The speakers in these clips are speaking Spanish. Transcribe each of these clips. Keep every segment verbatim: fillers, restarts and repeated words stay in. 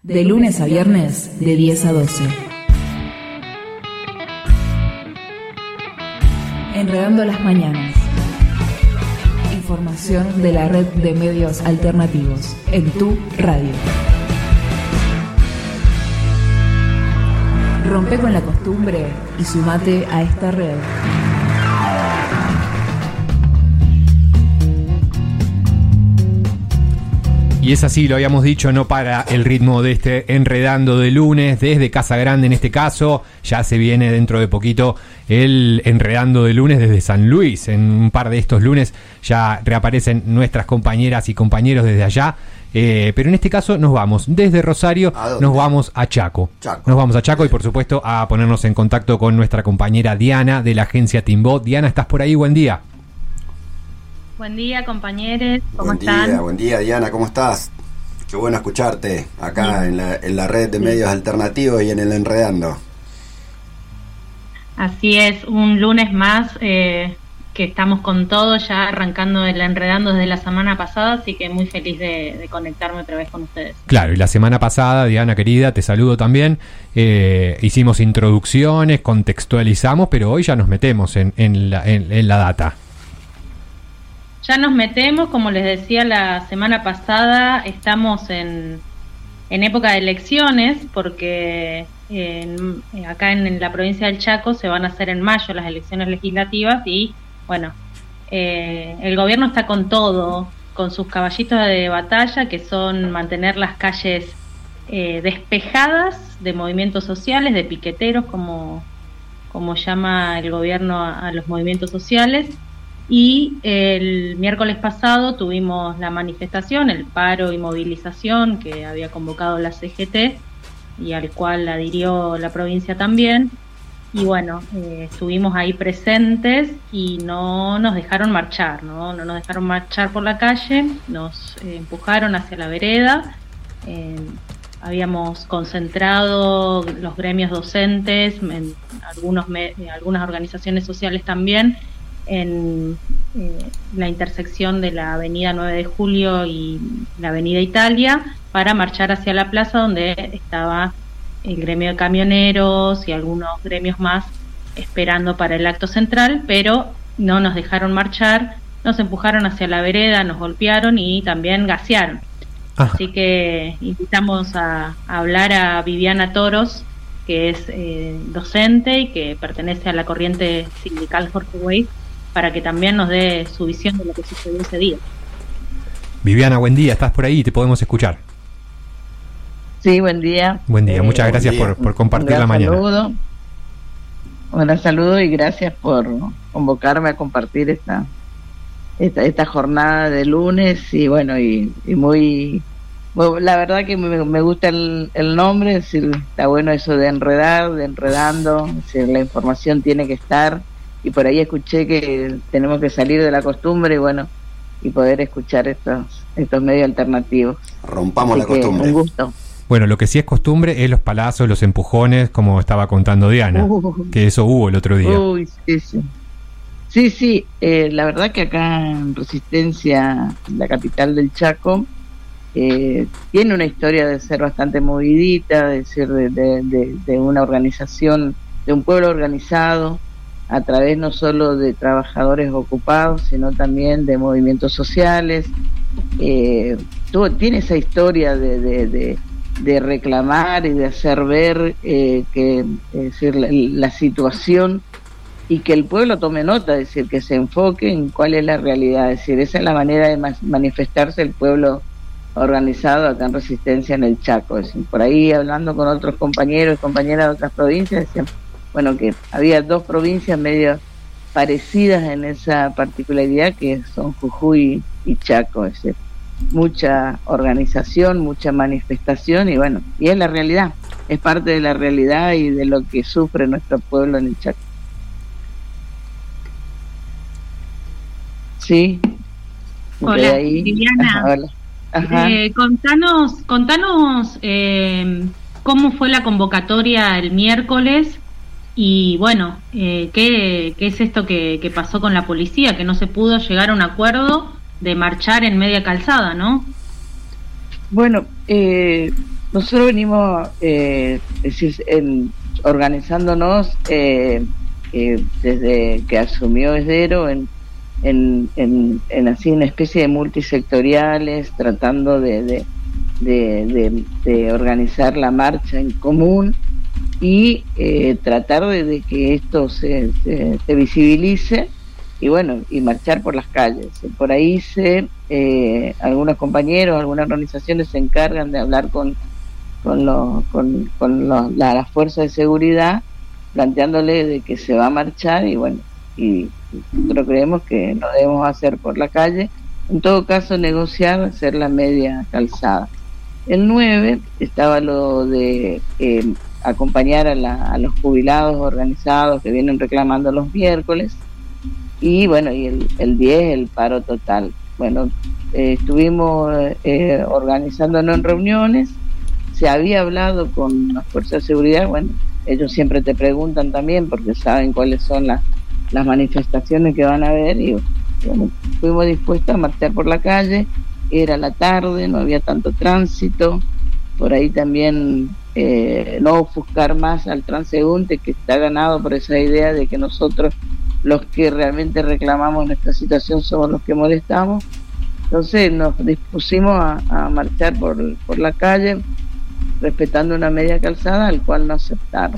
De lunes a viernes, de diez a doce. Enredando las mañanas. Información de la red de medios alternativos en tu radio. Rompe con la costumbre y sumate a esta red. Y es así, lo habíamos dicho, no para el ritmo de este Enredando de lunes, desde Casa Grande en este caso. Ya se viene dentro de poquito el Enredando de lunes desde San Luis. En un par de estos lunes ya reaparecen nuestras compañeras y compañeros desde allá. Eh, pero en este caso nos vamos desde Rosario, nos vamos a Chaco. Chaco. Nos vamos a Chaco y por supuesto a ponernos en contacto con nuestra compañera Diana de la agencia Timbó. Diana, ¿estás por ahí? Buen día. Buen día, compañeros, ¿cómo buen están? Buen día, buen día, Diana, ¿cómo estás? Qué bueno escucharte acá en la, en la red de medios alternativos y en el Enredando. Así es, un lunes más eh, que estamos con todo, ya arrancando el Enredando desde la semana pasada, así que muy feliz de, de conectarme otra vez con ustedes. Claro, y la semana pasada, Diana querida, te saludo también, eh, hicimos introducciones, contextualizamos, pero hoy ya nos metemos en, en, la, en, en la data. Ya nos metemos, como les decía la semana pasada, estamos en, en época de elecciones, porque en, acá en, en la provincia del Chaco se van a hacer en mayo las elecciones legislativas y, bueno, eh, el gobierno está con todo, con sus caballitos de batalla, que son mantener las calles eh, despejadas de movimientos sociales, de piqueteros, como, como llama el gobierno a, a los movimientos sociales. Y el miércoles pasado tuvimos la manifestación, el paro y movilización que había convocado la C G T y al cual adhirió la provincia también. Y bueno, eh, estuvimos ahí presentes y no nos dejaron marchar, ¿no? No nos dejaron marchar por la calle, nos eh, empujaron hacia la vereda. Eh, habíamos concentrado los gremios docentes, en algunos me- algunas organizaciones sociales también, en eh, la intersección de la avenida nueve de julio y la avenida Italia para marchar hacia la plaza donde estaba el gremio de camioneros y algunos gremios más esperando para el acto central, pero no nos dejaron marchar, nos empujaron hacia la vereda, nos golpearon y también gasearon. Ah. Así que invitamos a, a hablar a Viviana Toros, que es eh, docente y que pertenece a la corriente sindical Jorge Wey, para que también nos dé su visión de lo que sucedió ese día. Viviana, buen día, estás por ahí, te podemos escuchar. Sí, buen día. Buen día, eh, muchas gracias por, por compartir la mañana. Saludo. Un gran saludo y gracias por convocarme a compartir esta esta, esta jornada de lunes y bueno, y, y muy, bueno, la verdad que me, me gusta el, el nombre, es decir, está bueno eso de enredar, de enredando, es decir, la información tiene que estar. Y por ahí escuché que tenemos que salir de la costumbre y bueno, y poder escuchar estos estos medios alternativos. Rompamos Así la costumbre. Un gusto. Bueno, lo que sí es costumbre es los palazos, los empujones, como estaba contando Diana, uh, que eso hubo el otro día. Uy, sí, sí. Sí, sí, eh, la verdad que acá en Resistencia, la capital del Chaco, eh, tiene una historia de ser bastante movidita, de ser de, de, de, de una organización, de un pueblo organizado, a través no solo de trabajadores ocupados, sino también de movimientos sociales. Eh, todo, tiene esa historia de, de, de, de reclamar y de hacer ver eh, que es decir, la, la situación y que el pueblo tome nota, es decir, que se enfoque en cuál es la realidad. Es decir, esa es la manera de ma- manifestarse el pueblo organizado acá en Resistencia en el Chaco. Es decir, por ahí hablando con otros compañeros y compañeras de otras provincias, decían, bueno, que había dos provincias medio parecidas en esa particularidad que son Jujuy y Chaco, es decir, mucha organización, mucha manifestación y bueno, y es la realidad, es parte de la realidad y de lo que sufre nuestro pueblo en el Chaco. Sí. Hola, ahí. Viviana. Ajá, hola. Ajá. Eh, contanos, contanos eh, cómo fue la convocatoria el miércoles. Y bueno, eh, ¿qué, ¿qué es esto que, que pasó con la policía? Que no se pudo llegar a un acuerdo de marchar en media calzada, ¿no? Bueno, eh, nosotros venimos eh, es decir, en, organizándonos eh, eh, desde que asumió Esdero en, en, en, en así una especie de multisectoriales, tratando de, de, de, de, de organizar la marcha en común y eh, tratar de, de que esto se, se, se visibilice y bueno, y marchar por las calles. Por ahí se eh, algunos compañeros, algunas organizaciones se encargan de hablar con con los con, con los, la, la fuerza de seguridad, planteándole de que se va a marchar y bueno, y nosotros creemos que lo debemos hacer por la calle, en todo caso negociar, hacer la media calzada. El nueve estaba lo de eh, acompañar a, la, a los jubilados organizados que vienen reclamando los miércoles, y bueno, y el, el diez el paro total. Bueno, eh, estuvimos eh, organizándonos en reuniones, se había hablado con las fuerzas de seguridad, bueno, ellos siempre te preguntan también porque saben cuáles son las, las manifestaciones que van a haber y bueno, fuimos dispuestos a marchar por la calle, era la tarde, no había tanto tránsito, por ahí también eh, no ofuscar más al transeúnte que está ganado por esa idea de que nosotros los que realmente reclamamos nuestra situación somos los que molestamos. Entonces nos dispusimos a, a marchar por, por la calle respetando una media calzada, al cual no aceptaron.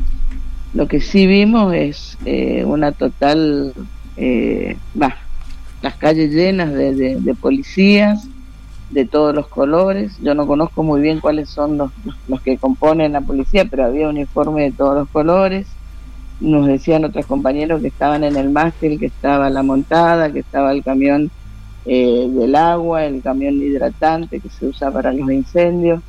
Lo que sí vimos es eh, una total eh, bah, las calles llenas de, de, de policías de todos los colores. Yo no conozco muy bien cuáles son los, los, los que componen la policía, pero había uniforme de todos los colores. Nos decían otros compañeros que estaban en el mástil, que estaba la montada, que estaba el camión eh, del agua, el camión hidratante que se usa para los incendios,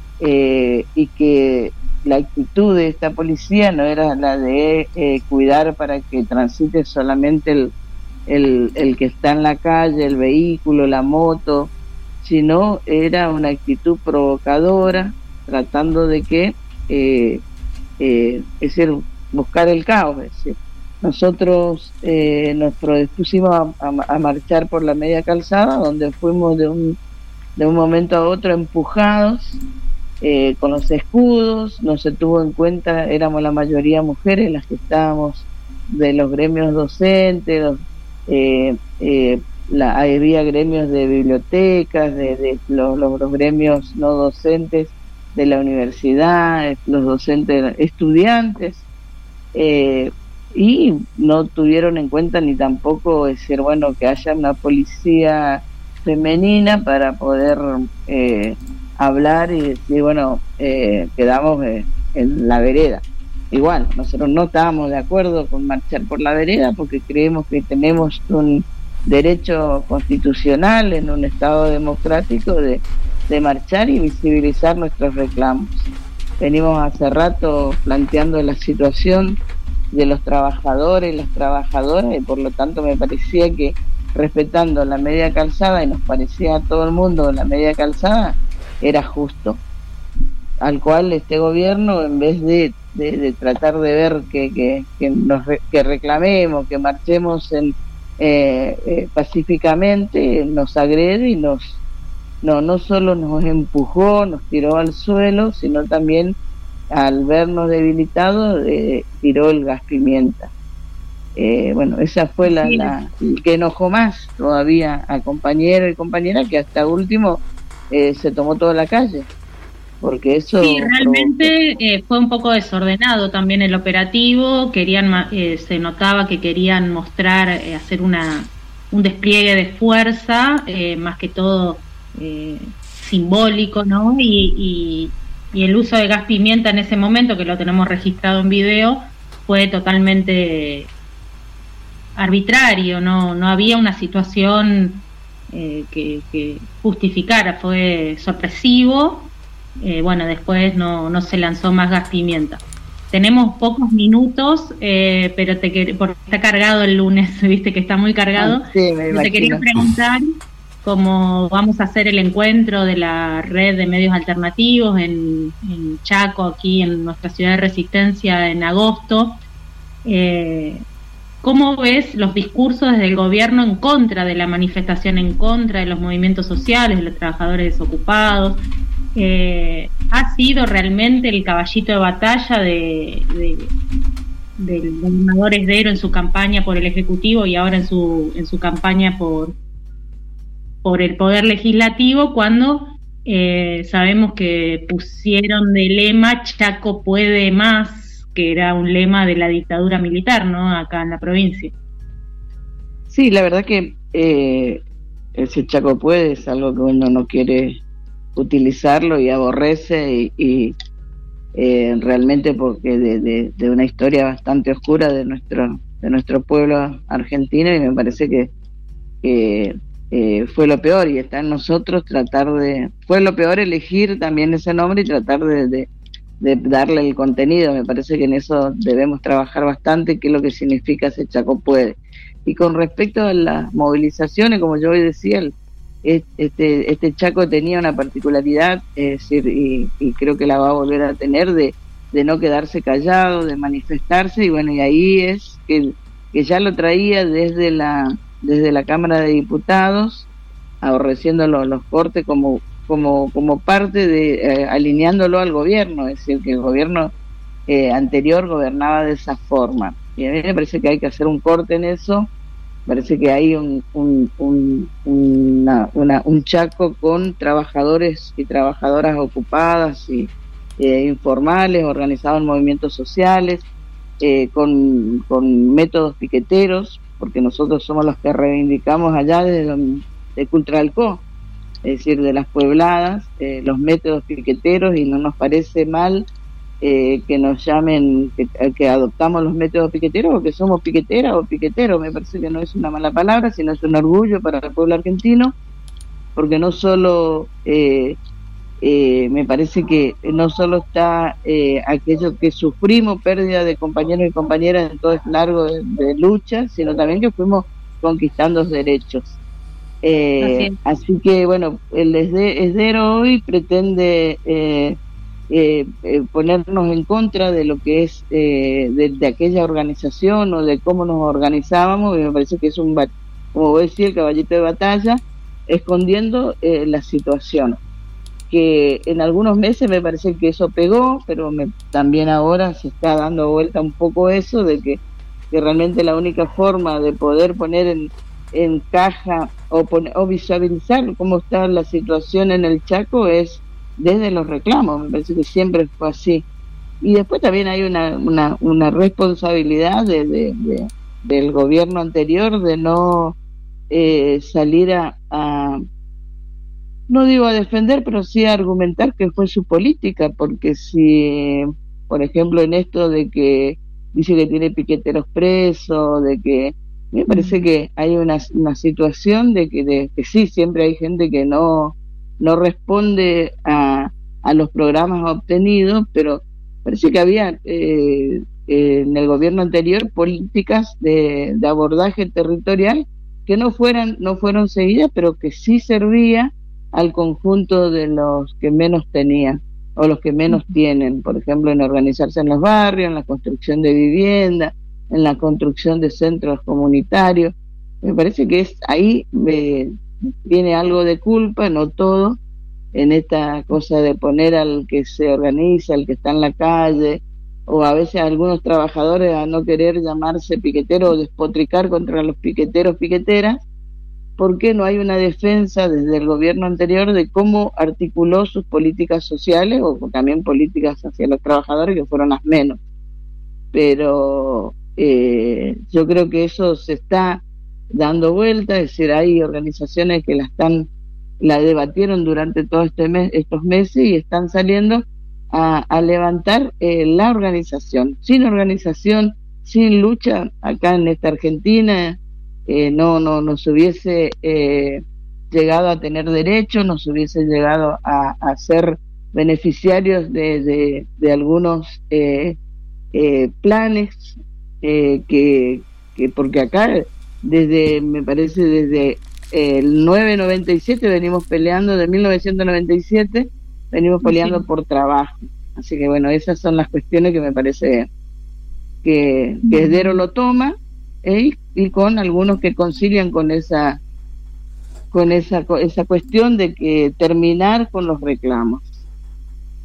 eh, y que la actitud de esta policía no era la de eh, cuidar para que transite solamente el, el, el que está en la calle, el vehículo, la moto, sino era una actitud provocadora, tratando de que, eh, eh, es decir, buscar el caos. Es decir, nosotros eh, nos predispusimos a, a, a marchar por la media calzada, donde fuimos de un, de un momento a otro empujados eh, con los escudos, no se tuvo en cuenta, éramos la mayoría mujeres las que estábamos de los gremios docentes, los, eh, eh, la, había gremios de bibliotecas, de, de los, los, los gremios no docentes de la universidad, los docentes estudiantes, eh, y no tuvieron en cuenta ni tampoco decir, bueno, que haya una policía femenina para poder eh, hablar y decir, bueno, eh, quedamos eh, en la vereda. Igual, nosotros no estábamos de acuerdo con marchar por la vereda porque creemos que tenemos un derecho constitucional en un Estado democrático de, de marchar y visibilizar nuestros reclamos. Venimos hace rato planteando la situación de los trabajadores y las trabajadoras y por lo tanto me parecía que respetando la media calzada, y nos parecía a todo el mundo la media calzada, era justo. Al cual este gobierno, en vez de, de, de tratar de ver que, que, que, nos re, que reclamemos, que marchemos en, eh, eh, pacíficamente, nos agrede y nos no, no solo nos empujó, nos tiró al suelo, sino también al vernos debilitados eh, tiró el gas pimienta. Eh, bueno, esa fue la, la que enojó más todavía a compañeros y compañeras, que hasta último eh, se tomó toda la calle, porque eso sí, realmente eh, fue un poco desordenado también el operativo. Querían eh, se notaba que querían mostrar eh, hacer una un despliegue de fuerza, eh, más que todo eh, simbólico, ¿no? Y, y y el uso de gas pimienta en ese momento, que lo tenemos registrado en video, fue totalmente arbitrario, no no había una situación eh, que, que justificara, fue sorpresivo. Eh, bueno, después no no se lanzó más gas pimienta. Tenemos pocos minutos, eh, pero te quer- porque está cargado el lunes, viste que está muy cargado. Ah, sí, me te quería preguntar cómo vamos a hacer el encuentro de la red de medios alternativos en, en Chaco, aquí en nuestra ciudad de Resistencia, en agosto. Eh, ¿Cómo ves los discursos desde el gobierno en contra de la manifestación, en contra de los movimientos sociales, de los trabajadores desocupados? eh, ha sido realmente el caballito de batalla de, de del gobernador Esdero en su campaña por el Ejecutivo y ahora en su en su campaña por por el Poder Legislativo, cuando eh, sabemos que pusieron de lema Chaco puede más, que era un lema de la dictadura militar, ¿no?, acá en la provincia. Sí, la verdad que eh, ese Chaco puede es algo que uno no quiere utilizarlo y aborrece y, y eh, realmente porque de, de, de una historia bastante oscura de nuestro de nuestro pueblo argentino, y me parece que, que eh, fue lo peor, y está en nosotros tratar de, fue lo peor elegir también ese nombre y tratar de, de, de darle el contenido. Me parece que en eso debemos trabajar bastante, qué es lo que significa ese Chaco puede. Y con respecto a las movilizaciones, como yo hoy decía, el, este, este Chaco tenía una particularidad, es decir, y, y creo que la va a volver a tener, de, de no quedarse callado, de manifestarse, y bueno, y ahí es que, que ya lo traía desde la desde la Cámara de Diputados, aborreciendo los, los cortes como como como parte de, eh, alineándolo al gobierno, es decir, que el gobierno eh, anterior gobernaba de esa forma, y a mí me parece que hay que hacer un corte en eso. Parece que hay un un, un, una, una, un Chaco con trabajadores y trabajadoras ocupadas y eh, informales, organizados en movimientos sociales, eh, con, con métodos piqueteros, porque nosotros somos los que reivindicamos allá desde de Cultralcó, es decir, de las puebladas, eh, los métodos piqueteros, y no nos parece mal Eh, que nos llamen, que, que adoptamos los métodos piqueteros, o que somos piqueteras o piqueteros. Me parece que no es una mala palabra, sino es un orgullo para el pueblo argentino, porque no solo eh, eh, me parece que no solo está eh, aquello que sufrimos, pérdida de compañeros y compañeras en todo este largo de, de lucha, sino también que fuimos conquistando derechos. Eh, así, así que bueno, el Esdero hoy pretende eh, Eh, eh, ponernos en contra de lo que es eh, de, de aquella organización o de cómo nos organizábamos, y me parece que es un, como vos decís, el caballito de batalla, escondiendo eh, la situación, que en algunos meses me parece que eso pegó, pero me, también ahora se está dando vuelta un poco eso, de que, que realmente la única forma de poder poner en, en caja o, poner, o visualizar cómo está la situación en el Chaco es desde los reclamos. Me parece que siempre fue así. Y después también hay una una, una responsabilidad de, de, de, del gobierno anterior de no eh, salir a, a, no digo a defender, pero sí a argumentar que fue su política, porque si, por ejemplo, en esto de que dice que tiene piqueteros presos, de que me parece que hay una, una situación de que, de que sí, siempre hay gente que no no responde a, a los programas obtenidos, pero parece que había eh, eh, en el gobierno anterior políticas de, de abordaje territorial que no fueran no fueron seguidas, pero que sí servía al conjunto de los que menos tenían o los que menos tienen, por ejemplo, en organizarse en los barrios, en la construcción de vivienda, en la construcción de centros comunitarios. Me parece que es ahí eh, viene algo de culpa, no todo, en esta cosa de poner al que se organiza, al que está en la calle, o a veces a algunos trabajadores a no querer llamarse piquetero o despotricar contra los piqueteros, piqueteras, porque no hay una defensa desde el gobierno anterior de cómo articuló sus políticas sociales o también políticas hacia los trabajadores, que fueron las menos. Pero eh, yo creo que eso se está dando vuelta, es decir, hay organizaciones que la están, la debatieron durante todos este mes, estos meses, y están saliendo a, a levantar eh, la organización. Sin organización, sin lucha, acá en esta Argentina eh, no, no nos hubiese eh, llegado a tener derechos, nos hubiese llegado a, a ser beneficiarios de, de, de algunos eh, eh, planes eh, que, que porque acá desde, me parece, desde el nueve noventa y siete venimos peleando, de mil novecientos noventa y siete venimos peleando sí. por trabajo. Así que bueno, esas son las cuestiones que me parece que, que Esdero lo toma, ¿eh? Y con algunos que concilian con esa con esa esa cuestión de que terminar con los reclamos.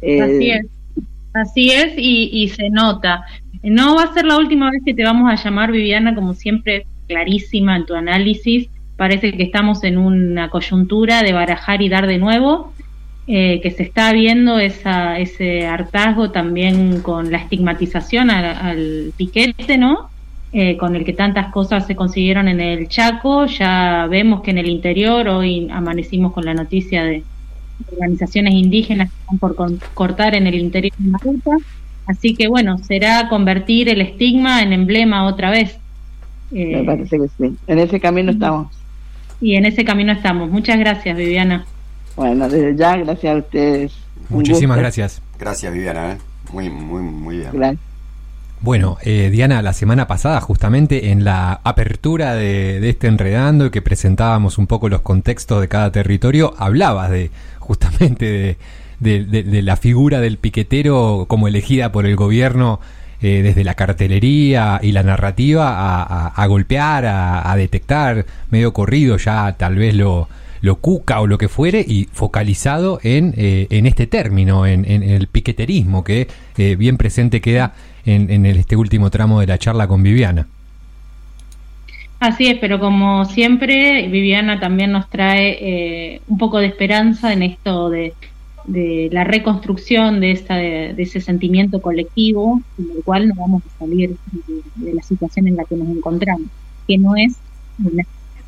Eh, Así es, así es y, y se nota. No va a ser la última vez que te vamos a llamar, Viviana, como siempre, clarísima en tu análisis. Parece que estamos en una coyuntura de barajar y dar de nuevo, eh, que se está viendo esa, ese hartazgo también con la estigmatización al, al piquete, ¿no? Eh, con el que tantas cosas se consiguieron en el Chaco. Ya vemos que en el interior, hoy amanecimos con la noticia de organizaciones indígenas que están por con, cortar en el interior de la ruta. Así que bueno, será convertir el estigma en emblema otra vez. Eh, Me parece que sí. En ese camino estamos. Y en ese camino estamos. Muchas gracias, Viviana. Bueno, desde ya, gracias a ustedes. Un Muchísimas gusto. gracias. Gracias, Viviana. ¿eh? Muy, muy, muy bien. Gracias. Bueno, eh, Diana, la semana pasada, justamente en la apertura de, de este Enredando, que presentábamos un poco los contextos de cada territorio, hablabas de justamente de, de, de, de la figura del piquetero como elegida por el gobierno, eh, desde la cartelería y la narrativa a, a, a golpear, a, a detectar, medio corrido ya tal vez lo, lo cuca o lo que fuere, y focalizado en, eh, en este término, en, en el piqueterismo, que eh, bien presente queda en, en el, este último tramo de la charla con Viviana. Así es, pero como siempre, Viviana también nos trae eh, un poco de esperanza en esto de, de la reconstrucción de, esta, de, de ese sentimiento colectivo, con el cual no vamos a salir de, de la situación en la que nos encontramos, que no es una...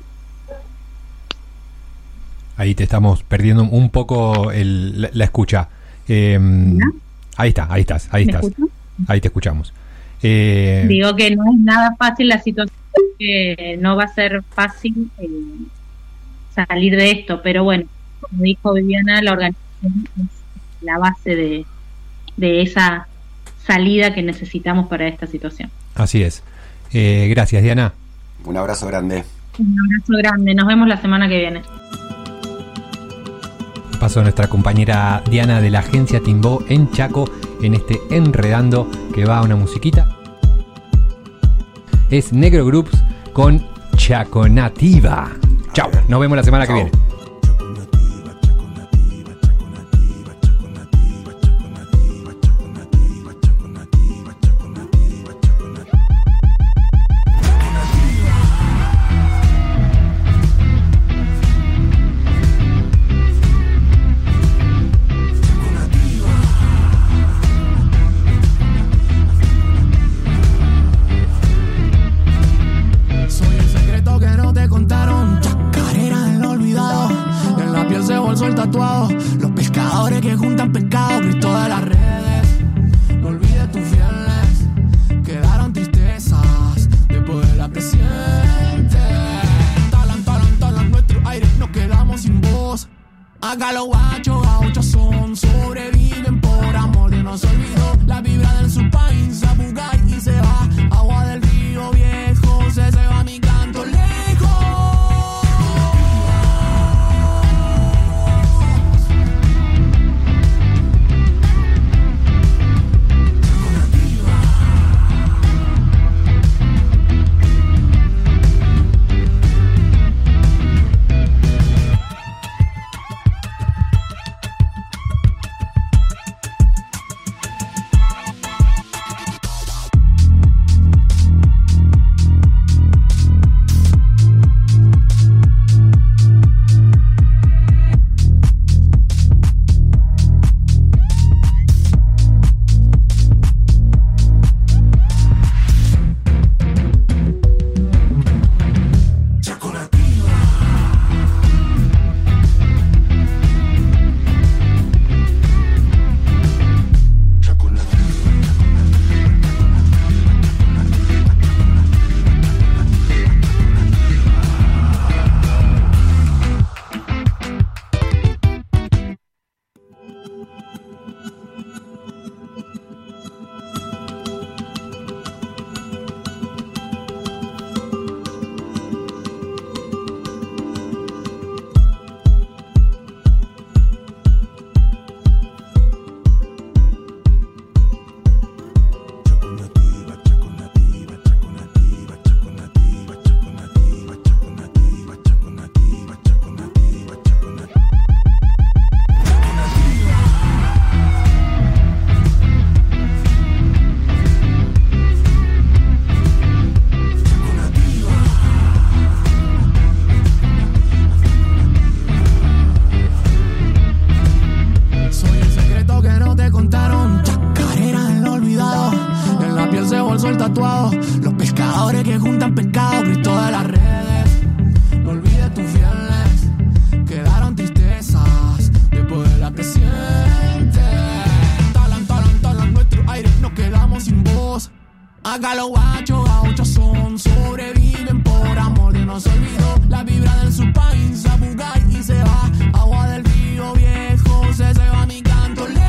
Ahí te estamos perdiendo un poco el, la, la escucha. Eh, ahí está, ahí estás, ahí estás. ¿Me escuchas? Ahí te escuchamos. Eh, Digo que no es nada fácil la situación, que no va a ser fácil eh, salir de esto, pero bueno, como dijo Viviana, la organización es la base de, de esa salida que necesitamos para esta situación. Así es. Eh, gracias, Diana. Un abrazo grande. Un abrazo grande, nos vemos la semana que viene. Pasó nuestra compañera Diana de la agencia Timbó en Chaco en este Enredando, que va a una musiquita. Es Negro Groups con Chaco Nativa. Chao, nos vemos la semana Chao. que viene. Soy el secreto que no te contaron, chacarera del olvidado. tatuados, los pescadores que juntan pescado, Cristo de las redes. No olvides tus fieles, quedaron tristezas después de la creciente. Talan, talan, talan nuestro aire, nos quedamos sin voz. Acá los guachos, gauchos son, sobreviven por amor de no se olvidó. La vibra del Supine, Sabugai y se va. Agua del río viejo, se, se va mi canto lejos.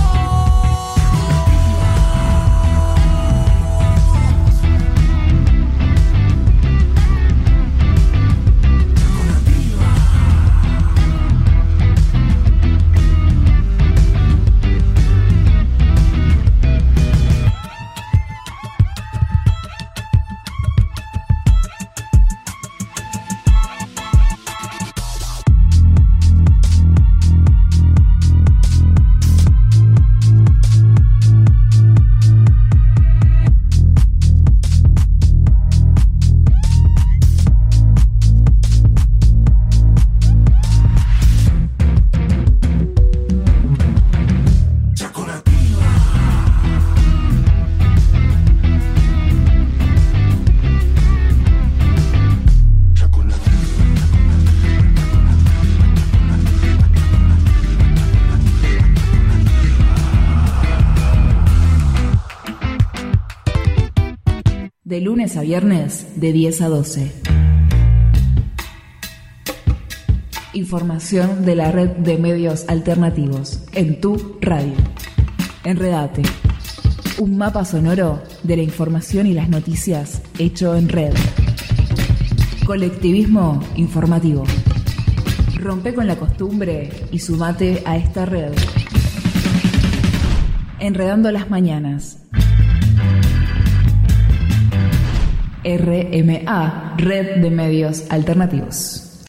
De lunes a viernes, de diez a doce. Información de la red de medios alternativos en tu radio. Enredate. Un mapa sonoro de la información y las noticias hecho en red. Colectivismo informativo. Rompe con la costumbre y sumate a esta red. Enredando las mañanas. R M A, Red de Medios Alternativos.